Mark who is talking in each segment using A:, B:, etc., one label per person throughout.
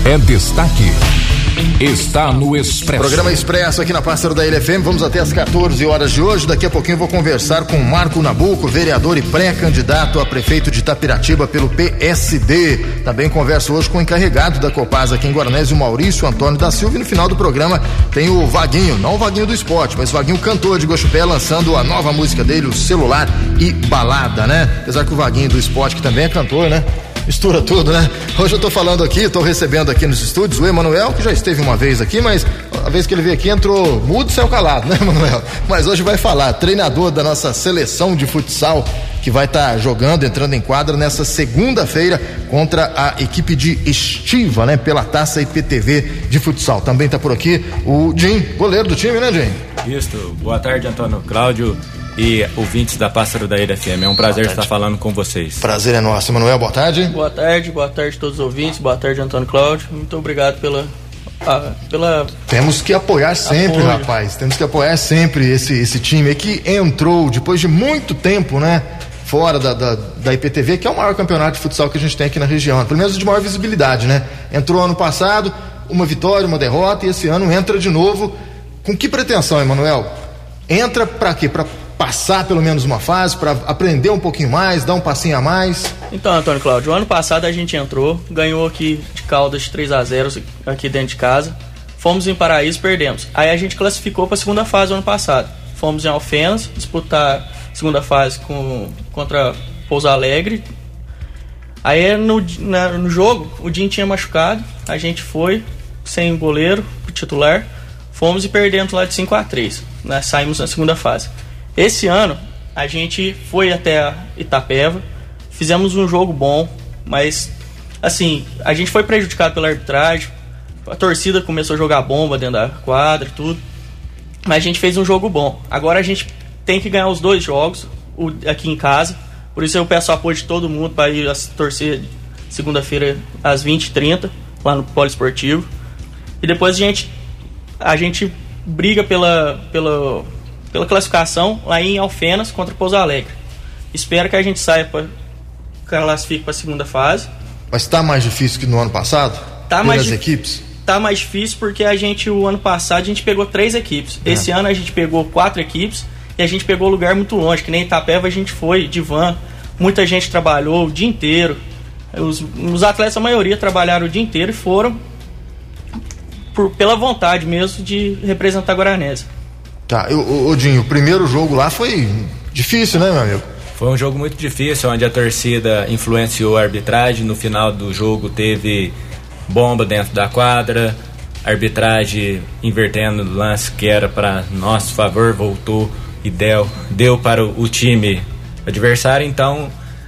A: é destaque. Está no Expresso.
B: Programa Expresso aqui na Pássaro da Ilha FM. Vamos até às 14 horas de hoje. Daqui a pouquinho eu vou conversar com Marco Nabuco, vereador e pré-candidato a prefeito de Itapiratiba pelo PSD. Também converso hoje com o encarregado da Copasa aqui em Guaranés, o Maurício Antônio da Silva. E no final do programa tem o Vaguinho, não o Vaguinho do esporte, mas o Vaguinho, cantor de Guaxupé, lançando a nova música dele, o Celular e Balada, né? Apesar que o Vaguinho do esporte, que também é cantor, né? Mistura tudo, né? Hoje eu tô falando aqui, tô recebendo aqui nos estúdios o Emanuel, que já esteve uma vez aqui, mas a vez que ele veio aqui entrou mudo e saiu calado, né, Emanuel? Mas hoje vai falar, treinador da nossa seleção de futsal, que vai estar jogando, entrando em quadra nessa segunda-feira contra a equipe de Estiva, né? Pela Taça IPTV de futsal. Também tá por aqui o Jim, goleiro do time, né, Jim?
C: Isso, boa tarde, Antônio Cláudio e ouvintes da Pássaro da Ilha FM. É um prazer estar falando com vocês.
B: Prazer é nosso. Emanuel, boa tarde.
D: Boa tarde a todos os ouvintes, boa tarde, Antônio Cláudio. Muito obrigado pela...
B: Temos que apoiar sempre,
D: apoio.
B: Rapaz. Temos que apoiar sempre esse time que entrou depois de muito tempo, né? Fora da IPTV, que é o maior campeonato de futsal que a gente tem aqui na região, pelo menos de maior visibilidade, né? Entrou ano passado, uma vitória, uma derrota, e esse ano entra de novo. Com que pretensão, Emanuel? Entra pra quê? Pra passar pelo menos uma fase, para aprender um pouquinho mais, dar um passinho a mais?
D: Então, Antônio Cláudio, o ano passado a gente entrou, ganhou aqui de Caldas 3-0 aqui dentro de casa, fomos em Paraíso, perdemos. Aí a gente classificou para a segunda fase o ano passado. Fomos em Alfenas disputar a segunda fase contra Pouso Alegre. Aí no jogo o Dinho tinha machucado, a gente foi sem goleiro titular, fomos e perdemos lá de 5-3, né? Saímos na segunda fase. Esse ano a gente foi até a Itapeva, fizemos um jogo bom, mas assim, a gente foi prejudicado pela arbitragem, a torcida começou a jogar bomba dentro da quadra e tudo, mas a gente fez um jogo bom. Agora a gente tem que ganhar os 2 jogos aqui em casa, por isso eu peço apoio de todo mundo para ir torcer segunda-feira às 20h30 lá no Poliesportivo, e depois a gente briga pela classificação lá em Alfenas contra Pouso Alegre. Espero que a gente saia classifique para a segunda fase.
B: Mas tá mais difícil que no ano passado?
D: Tá mais
B: equipes?
D: Tá mais difícil porque o ano passado a gente pegou 3 equipes. Esse ano a gente pegou 4 equipes e a gente pegou lugar muito longe, que nem Itapeva a gente foi de van. Muita gente trabalhou o dia inteiro. Os atletas, a maioria, trabalharam o dia inteiro e foram pela vontade mesmo de representar a Guaranés.
B: Tá, Dinho, o primeiro jogo lá foi difícil, né, meu amigo?
C: Foi um jogo muito difícil, onde a torcida influenciou a arbitragem. No final do jogo teve bomba dentro da quadra, a arbitragem invertendo o lance que era para nosso favor, voltou e deu para o time adversário. Então,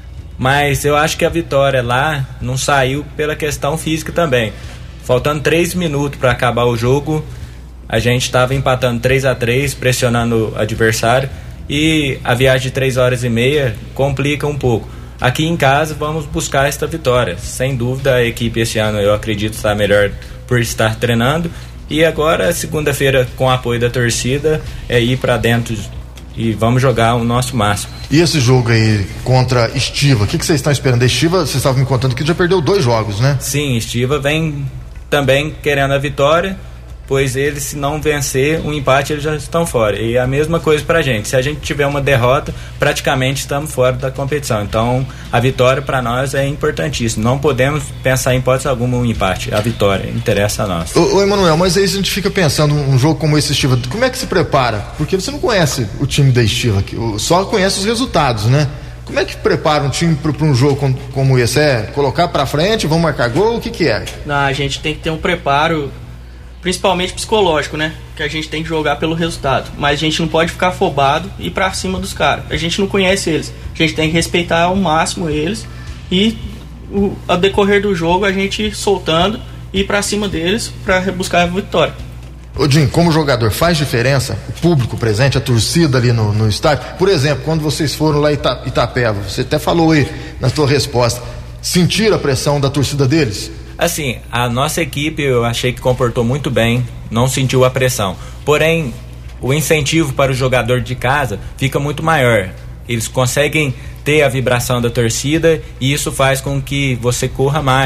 C: mas eu acho que a vitória lá não saiu pela questão física também. Faltando 3 minutos para acabar o jogo, a gente estava empatando 3-3, pressionando o adversário, e a viagem de 3h30 complica um pouco. Aqui em casa vamos buscar esta vitória. Sem dúvida a equipe esse ano, eu acredito, está melhor por estar treinando, e agora segunda-feira, com o apoio da torcida, é ir para dentro e vamos jogar o nosso máximo.
B: E esse jogo aí contra Estiva, o que vocês estão esperando? A Estiva, vocês estavam me contando que já perdeu 2 jogos, né?
C: Sim, Estiva vem também querendo a vitória, pois eles, se não vencer um empate, eles já estão fora. E a mesma coisa pra gente, se a gente tiver uma derrota, praticamente estamos fora da competição. Então a vitória para nós é importantíssima, não podemos pensar em hipótese alguma um empate, a vitória interessa a nós.
B: Ô Emanuel, mas aí a gente fica pensando um jogo como esse Estiva, como é que se prepara? Porque você não conhece o time da Estiva, só conhece os resultados, né? Como é que prepara um time para um jogo como esse? É colocar para frente, vamos marcar gol, o que é?
D: Não, a gente tem que ter um preparo, principalmente psicológico, né? Que a gente tem que jogar pelo resultado. Mas a gente não pode ficar afobado e ir pra cima dos caras. A gente não conhece eles. A gente tem que respeitar ao máximo eles e ao decorrer do jogo a gente soltando e ir pra cima deles pra buscar a vitória.
B: Ô Jim, como jogador, faz diferença o público presente, a torcida ali no estádio? Por exemplo, quando vocês foram lá em Itapeva, você até falou aí na sua resposta, sentiram a pressão da torcida deles?
C: Assim, a nossa equipe eu achei que comportou muito bem, não sentiu a pressão. Porém, o incentivo para o jogador de casa fica muito maior. Eles conseguem ter a vibração da torcida e isso faz com que você corra mais,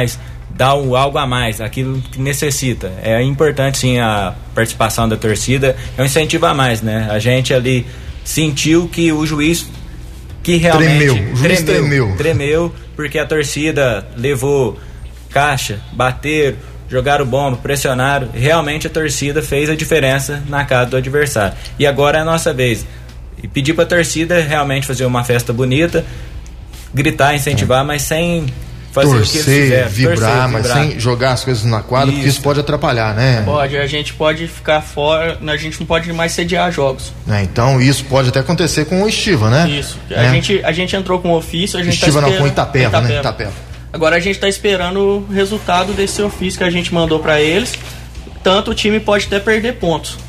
C: dar algo a mais, aquilo que necessita. É importante sim a participação da torcida, é um incentivo a mais, né? A gente ali sentiu que o juiz que realmente tremeu, porque a torcida levou caixa, bateram, jogaram bomba, pressionaram, realmente a torcida fez a diferença na casa do adversário. E agora é a nossa vez. E pedir para a torcida realmente fazer uma festa bonita, gritar, incentivar, mas sem fazer
B: torcer,
C: o que eles fizeram.
B: Vibrar, mas sem jogar as coisas na quadra, porque isso pode atrapalhar, né?
D: Pode, a gente pode ficar fora, a gente não pode mais sediar jogos.
B: Então isso pode até acontecer com o Estiva, né?
D: Isso, a gente entrou com o ofício, a gente
B: Estiva não, com Itapeva, né? Itapeva.
D: Agora a gente está esperando o resultado desse ofício que a gente mandou para eles, tanto o time pode até perder pontos.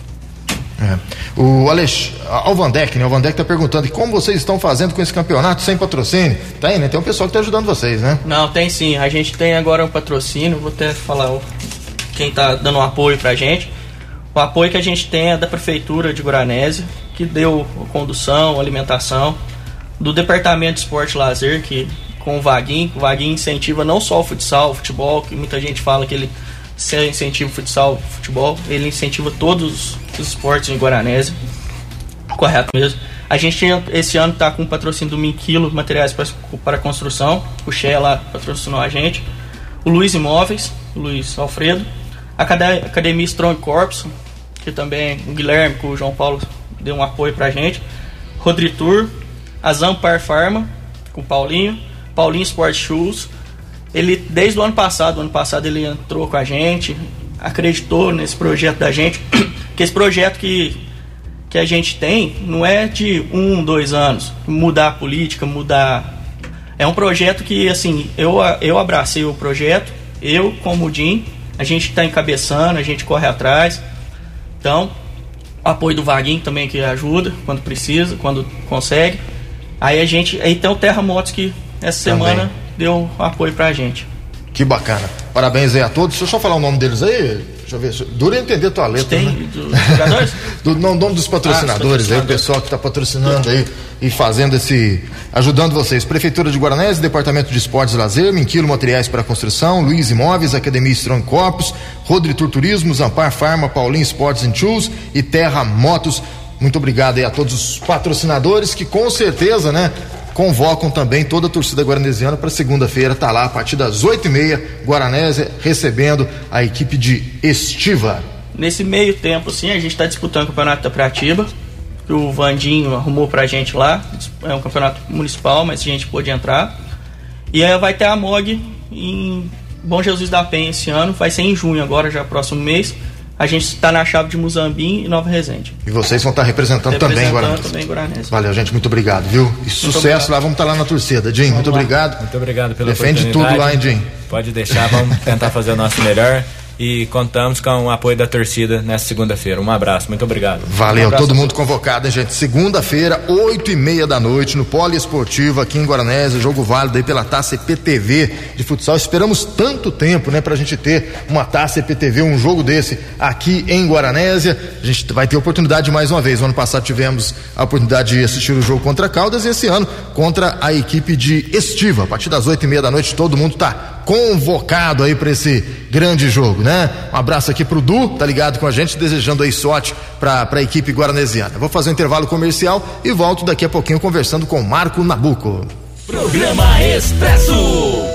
B: O Vandeck, né? O Vandeck tá perguntando como vocês estão fazendo com esse campeonato sem patrocínio. Tem, né? Tem um pessoal que tá ajudando vocês, né?
D: Não, tem sim. A gente tem agora um patrocínio. Vou até falar quem tá dando um apoio pra gente. O apoio que a gente tem é da Prefeitura de Guaranésia, que deu condução, alimentação, do Departamento de Esporte e Lazer, que com o Vaguinho incentiva não só o futsal, o futebol, que muita gente fala que ele incentiva o futsal, futebol, ele incentiva todos os esportes em Guaranésia, correto mesmo. A gente esse ano está com o patrocínio do Minquilo Materiais para Construção, o Xé lá patrocinou a gente, o Luiz Imóveis, o Luiz Alfredo, a Academia Strong Corps, que também o Guilherme com o João Paulo deu um apoio pra gente, Rodritur, a Zampar Pharma com o Paulinho Sport Shoes. Ele, desde o ano passado ele entrou com a gente, acreditou nesse projeto da gente, que esse projeto que a gente tem não é de 1-2 anos, mudar a política, é um projeto que, assim, eu abracei o projeto, eu como o Jim, a gente está encabeçando, a gente corre atrás, então, o apoio do Vaguinho também que ajuda, quando precisa, quando consegue, aí tem o Terra Motos que essa semana deu apoio pra gente.
B: Que bacana. Parabéns aí a todos. Deixa eu só falar o nome deles aí. Deixa eu ver. Dura entender tua letra.
D: Tem, né? Dos jogadores?
B: Nome dos patrocinadores aí, o pessoal que tá patrocinando aí e fazendo ajudando vocês. Prefeitura de Guaranésia, Departamento de Esportes e Lazer, Minquilo Materiais para Construção, Luiz Imóveis, Academia Strong Corpus, Rodritur Turismo, Zampar Pharma, Paulinho Sports and Shoes e Terra Motos. Muito obrigado aí a todos os patrocinadores que com certeza, né, convocam também toda a torcida guaranesiana para segunda-feira, tá lá a partir das 8h30, Guaranésia recebendo a equipe de Estiva.
D: Nesse meio tempo, sim, a gente está disputando o Campeonato da Pratiba, que o Vandinho arrumou pra gente lá, é um campeonato municipal, mas a gente pôde entrar, e aí vai ter a MOG em Bom Jesus da Penha esse ano, vai ser em junho agora, já próximo mês. A gente está na chave de Muzambinho e Nova Resende.
B: E vocês vão estar representando também Guaranésia. Valeu, gente, muito obrigado, viu? E sucesso obrigado. Lá, vamos estar lá na torcida. Jim, muito obrigado.
C: Muito obrigado pela
B: oportunidade. Defende tudo lá, hein, Jim?
C: Pode deixar, vamos tentar fazer o nosso melhor. E contamos com o apoio da torcida nessa segunda-feira. Um abraço, muito obrigado.
B: Valeu, todo mundo convocado, hein, gente? Segunda-feira, 8h30 da noite, no Poliesportivo aqui em Guaranésia, jogo válido aí pela Taça EPTV de futsal. Esperamos tanto tempo, né, pra gente ter uma Taça EPTV, um jogo desse aqui em Guaranésia. A gente vai ter oportunidade mais uma vez. No ano passado tivemos a oportunidade de assistir o jogo contra Caldas e esse ano contra a equipe de Estiva. A partir das 8h30 da noite, todo mundo tá convocado aí para esse grande jogo, né? Um abraço aqui pro Du, tá ligado com a gente, desejando aí sorte pra equipe guaranesiana. Vou fazer um intervalo comercial e volto daqui a pouquinho conversando com Marco Nabuco.
A: Programa Expresso.